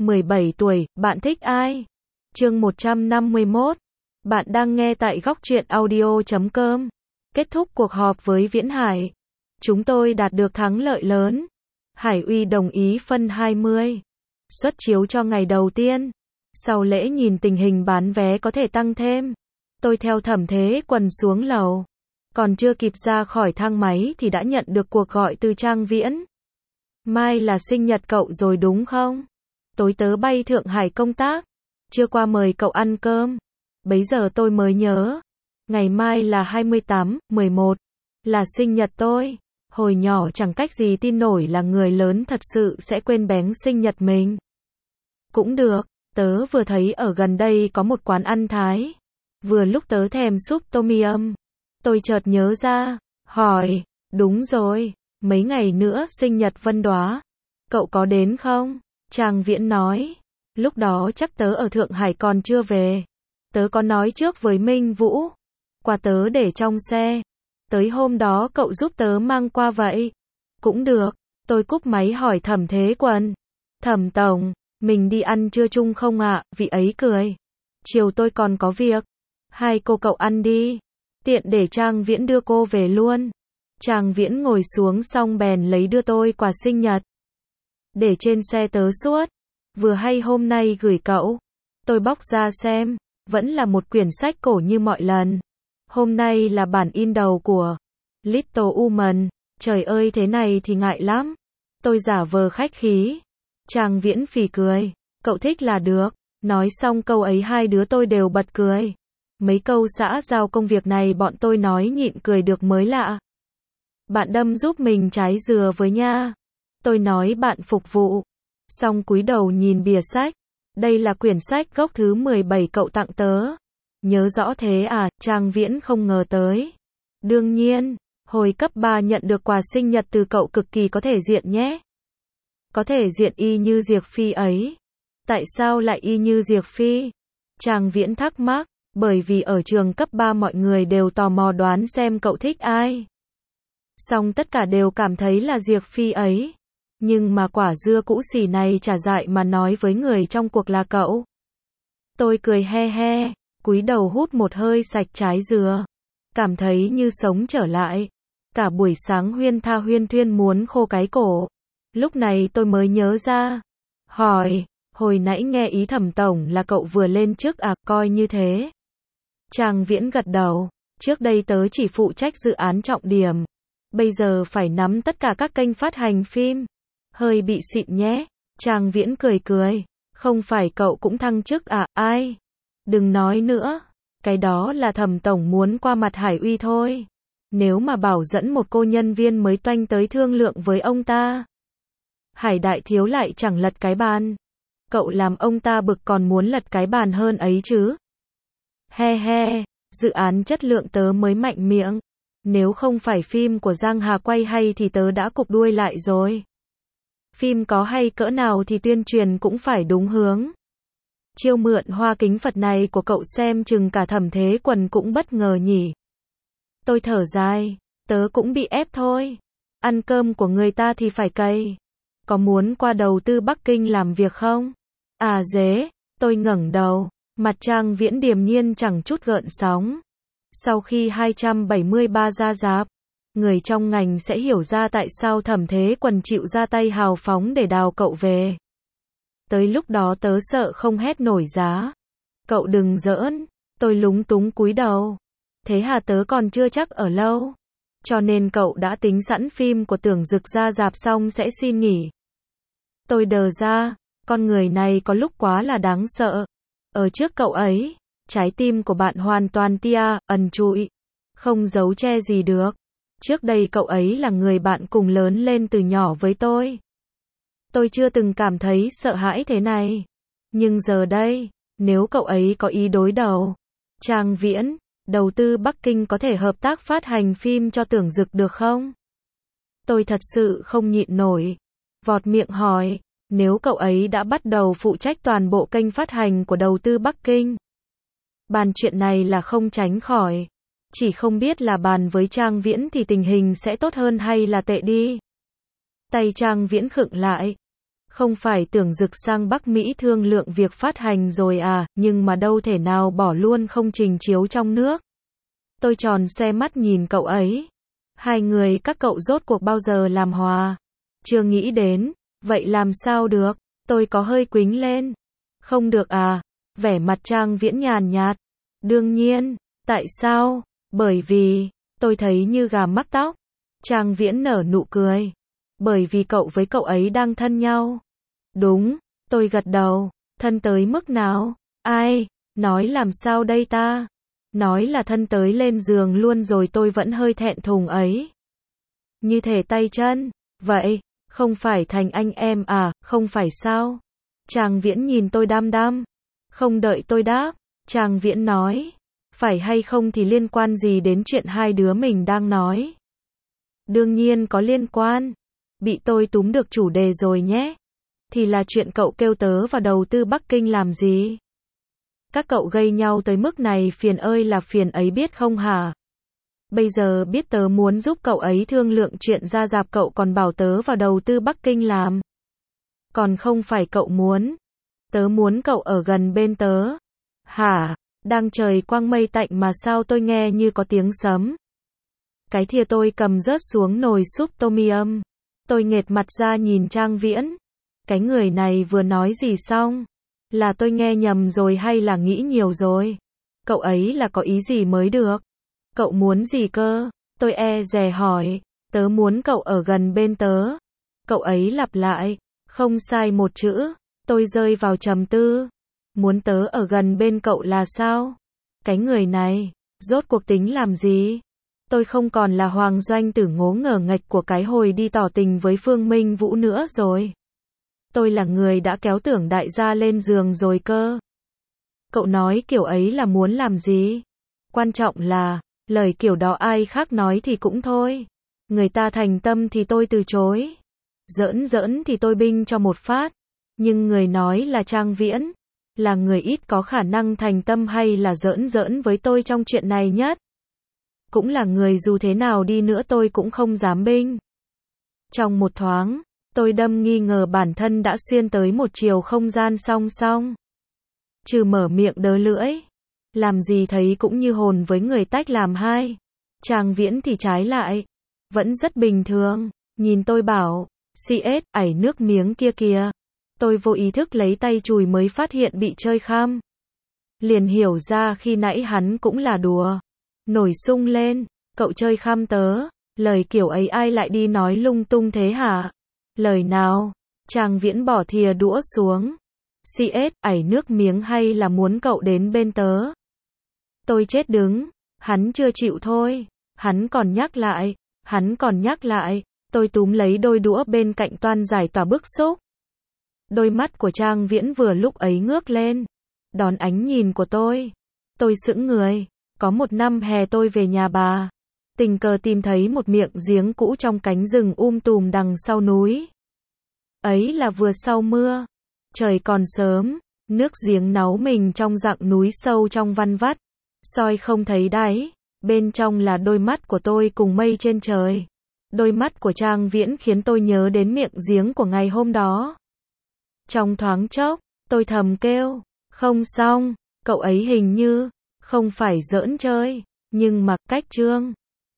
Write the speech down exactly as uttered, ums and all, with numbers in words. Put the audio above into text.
mười bảy tuổi, bạn thích ai? Chương một trăm năm mươi mốt. Bạn đang nghe tại góc truyện audio chấm com. Kết thúc cuộc họp với Viễn Hải. Chúng tôi đạt được thắng lợi lớn. Hải Uy đồng ý phân hai mươi suất chiếu cho ngày đầu tiên. Sau lễ nhìn tình hình bán vé có thể tăng thêm. Tôi theo Thẩm Thế Quần xuống lầu. Còn chưa kịp ra khỏi thang máy thì đã nhận được cuộc gọi từ Trang Viễn. Mai là sinh nhật cậu rồi đúng không? Tối tớ bay Thượng Hải công tác. Chưa qua mời cậu ăn cơm. Bấy giờ tôi mới nhớ. Ngày mai là hai mươi tám, mười một. Là sinh nhật tôi. Hồi nhỏ chẳng cách gì tin nổi là người lớn thật sự sẽ quên bén sinh nhật mình. Cũng được. Tớ vừa thấy ở gần đây có một quán ăn Thái. Vừa lúc tớ thèm súp tom yum. Tôi chợt nhớ ra. Hỏi. Đúng rồi. Mấy ngày nữa sinh nhật Vân Đóa. Cậu có đến không? Trang Viễn nói. Lúc đó chắc tớ ở Thượng Hải còn chưa về. Tớ có nói trước với Minh Vũ. Quà tớ để trong xe. Tới hôm đó cậu giúp tớ mang qua vậy. Cũng được. Tôi cúp máy hỏi Thẩm Thế Quần. Thẩm tổng, mình đi ăn trưa chung không ạ? Vị ấy cười. Chiều tôi còn có việc. Hai cô cậu ăn đi. Tiện để Trang Viễn đưa cô về luôn. Trang Viễn ngồi xuống xong bèn lấy đưa tôi quà sinh nhật. Để trên xe tớ suốt. Vừa hay hôm nay gửi cậu. Tôi bóc ra xem. Vẫn là một quyển sách cổ như mọi lần. Hôm nay là bản in đầu của Little Woman. Trời ơi thế này thì ngại lắm. Tôi giả vờ khách khí. Trang Viễn phì cười. Cậu thích là được. Nói xong câu ấy hai đứa tôi đều bật cười. Mấy câu xã giao công việc này bọn tôi nói nhịn cười được mới lạ. Bạn đâm giúp mình trái dừa với nha. Tôi nói bạn phục vụ. Xong cúi đầu nhìn bìa sách. Đây là quyển sách gốc thứ mười bảy cậu tặng tớ. Nhớ rõ thế à? Trang Viễn không ngờ tới. Đương nhiên, hồi cấp ba nhận được quà sinh nhật từ cậu cực kỳ có thể diện nhé. Có thể diện y như Diệp Phi ấy. Tại sao lại y như Diệp Phi? Trang Viễn thắc mắc. Bởi vì ở trường cấp ba mọi người đều tò mò đoán xem cậu thích ai. Xong tất cả đều cảm thấy là Diệp Phi ấy. Nhưng mà quả dưa cũ xỉ này chả dại mà nói với người trong cuộc là cậu. Tôi cười he he, cúi đầu hút một hơi sạch trái dừa. Cảm thấy như sống trở lại. Cả buổi sáng huyên tha huyên thuyên muốn khô cái cổ. Lúc này tôi mới nhớ ra. Hỏi, hồi nãy nghe ý Thẩm tổng là cậu vừa lên chức à, coi như thế. Trang Viễn gật đầu. Trước đây tớ chỉ phụ trách dự án trọng điểm. Bây giờ phải nắm tất cả các kênh phát hành phim. Hơi bị xịn nhé. Trang Viễn cười cười. Không phải cậu cũng thăng chức à? Ai? Đừng nói nữa. Cái đó là Thẩm tổng muốn qua mặt Hải Uy thôi. Nếu mà bảo dẫn một cô nhân viên mới toanh tới thương lượng với ông ta. Hải đại thiếu lại chẳng lật cái bàn. Cậu làm ông ta bực còn muốn lật cái bàn hơn ấy chứ. He he. Dự án chất lượng tớ mới mạnh miệng. Nếu không phải phim của Giang Hà quay hay thì tớ đã cụp đuôi lại rồi. Phim có hay cỡ nào thì tuyên truyền cũng phải đúng hướng. Chiêu mượn hoa kính Phật này của cậu xem chừng cả Thẩm Thế Quần cũng bất ngờ nhỉ. Tôi thở dài. Tớ cũng bị ép thôi. Ăn cơm của người ta thì phải cày. Có muốn qua đầu tư Bắc Kinh làm việc không? À dế. Tôi ngẩng đầu. Mặt Trang Viễn điềm nhiên chẳng chút gợn sóng. Sau khi hai trăm bảy mươi ba ra rạp, người trong ngành sẽ hiểu ra tại sao Thẩm Thế Quần chịu ra tay hào phóng để đào cậu về. Tới lúc đó tớ sợ không hét nổi giá. Cậu đừng giỡn. Tôi lúng túng cúi đầu. Thế hà tớ còn chưa chắc ở lâu. Cho nên cậu đã tính sẵn phim của Tưởng Dực ra rạp xong sẽ xin nghỉ. Tôi đờ ra. Con người này có lúc quá là đáng sợ. Ở trước cậu ấy, trái tim của bạn hoàn toàn tia, ẩn trụi. Không giấu che gì được. Trước đây cậu ấy là người bạn cùng lớn lên từ nhỏ với tôi. Tôi chưa từng cảm thấy sợ hãi thế này. Nhưng giờ đây, nếu cậu ấy có ý đối đầu. Trang Viễn, đầu tư Bắc Kinh có thể hợp tác phát hành phim cho Tưởng Dực được không? Tôi thật sự không nhịn nổi. Vọt miệng hỏi. Nếu cậu ấy đã bắt đầu phụ trách toàn bộ kênh phát hành của đầu tư Bắc Kinh. Bàn chuyện này là không tránh khỏi. Chỉ không biết là bàn với Trang Viễn thì tình hình sẽ tốt hơn hay là tệ đi. Tay Trang Viễn khựng lại. Không phải tưởng Dực sang Bắc Mỹ thương lượng việc phát hành rồi à, nhưng mà đâu thể nào bỏ luôn không trình chiếu trong nước. Tôi tròn xoe mắt nhìn cậu ấy. Hai người các cậu rốt cuộc bao giờ làm hòa? Chưa nghĩ đến, vậy làm sao được? Tôi có hơi quính lên. Không được à? Vẻ mặt Trang Viễn nhàn nhạt. Đương nhiên, tại sao? Bởi vì, tôi thấy như gà mắc tóc. Trang Viễn nở nụ cười. Bởi vì cậu với cậu ấy đang thân nhau. Đúng, tôi gật đầu. Thân tới mức nào? Ai? Nói làm sao đây ta? Nói là thân tới lên giường luôn rồi, tôi vẫn hơi thẹn thùng ấy. Như thể tay chân. Vậy, không phải thành anh em à, không phải sao? Trang Viễn nhìn tôi đăm đăm. Không đợi tôi đáp, Trang Viễn nói. Phải hay không thì liên quan gì đến chuyện hai đứa mình đang nói? Đương nhiên có liên quan. Bị tôi túm được chủ đề rồi nhé. Thì là chuyện cậu kêu tớ vào đầu tư Bắc Kinh làm gì? Các cậu gây nhau tới mức này phiền ơi là phiền ấy biết không hả? Bây giờ biết tớ muốn giúp cậu ấy thương lượng chuyện ra rạp cậu còn bảo tớ vào đầu tư Bắc Kinh làm. Còn không phải cậu muốn. Tớ muốn cậu ở gần bên tớ. Hả? Đang trời quang mây tạnh mà sao tôi nghe như có tiếng sấm. Cái thìa tôi cầm rớt xuống nồi súp tom yum. Tôi nghệt mặt ra nhìn Trang Viễn. Cái người này vừa nói gì xong? Là tôi nghe nhầm rồi hay là nghĩ nhiều rồi? Cậu ấy là có ý gì mới được? Cậu muốn gì cơ? Tôi e dè hỏi. Tớ muốn cậu ở gần bên tớ. Cậu ấy lặp lại. Không sai một chữ. Tôi rơi vào trầm tư. Muốn tớ ở gần bên cậu là sao? Cái người này, rốt cuộc tính làm gì? Tôi không còn là Hoàng Doanh Tử ngố ngờ nghệch của cái hồi đi tỏ tình với Phương Minh Vũ nữa rồi. Tôi là người đã kéo tưởng đại gia lên giường rồi cơ. Cậu nói kiểu ấy là muốn làm gì? Quan trọng là, lời kiểu đó ai khác nói thì cũng thôi. Người ta thành tâm thì tôi từ chối. Giỡn giỡn thì tôi binh cho một phát. Nhưng người nói là Trang Viễn. Là người ít có khả năng thành tâm hay là giỡn giỡn với tôi trong chuyện này nhất. Cũng là người dù thế nào đi nữa tôi cũng không dám binh. Trong một thoáng, tôi đâm nghi ngờ bản thân đã xuyên tới một chiều không gian song song. Trừ mở miệng đớ lưỡi. Làm gì thấy cũng như hồn với người tách làm hai. Trang Viễn thì trái lại. Vẫn rất bình thường. Nhìn tôi bảo, xê ét, ảy nước miếng kia kìa. Tôi vô ý thức lấy tay chùi mới phát hiện bị chơi khăm. Liền hiểu ra khi nãy hắn cũng là đùa. Nổi sung lên, cậu chơi khăm tớ. Lời kiểu ấy ai lại đi nói lung tung thế hả? Lời nào? Trang Viễn bỏ thìa đũa xuống. xê ét, ảy nước miếng hay là muốn cậu đến bên tớ? Tôi chết đứng. Hắn chưa chịu thôi. Hắn còn nhắc lại. Hắn còn nhắc lại. Tôi túm lấy đôi đũa bên cạnh toan giải tỏa bức xúc. Đôi mắt của Trang Viễn vừa lúc ấy ngước lên. Đón ánh nhìn của tôi. Tôi sững người. Có một năm hè tôi về nhà bà. Tình cờ tìm thấy một miệng giếng cũ trong cánh rừng um tùm đằng sau núi. Ấy là vừa sau mưa. Trời còn sớm. Nước giếng náu mình trong dặng núi sâu trong văn vắt. Soi không thấy đáy. Bên trong là đôi mắt của tôi cùng mây trên trời. Đôi mắt của Trang Viễn khiến tôi nhớ đến miệng giếng của ngày hôm đó. Trong thoáng chốc, tôi thầm kêu, không xong, cậu ấy hình như, không phải giỡn chơi, nhưng mà cách trương.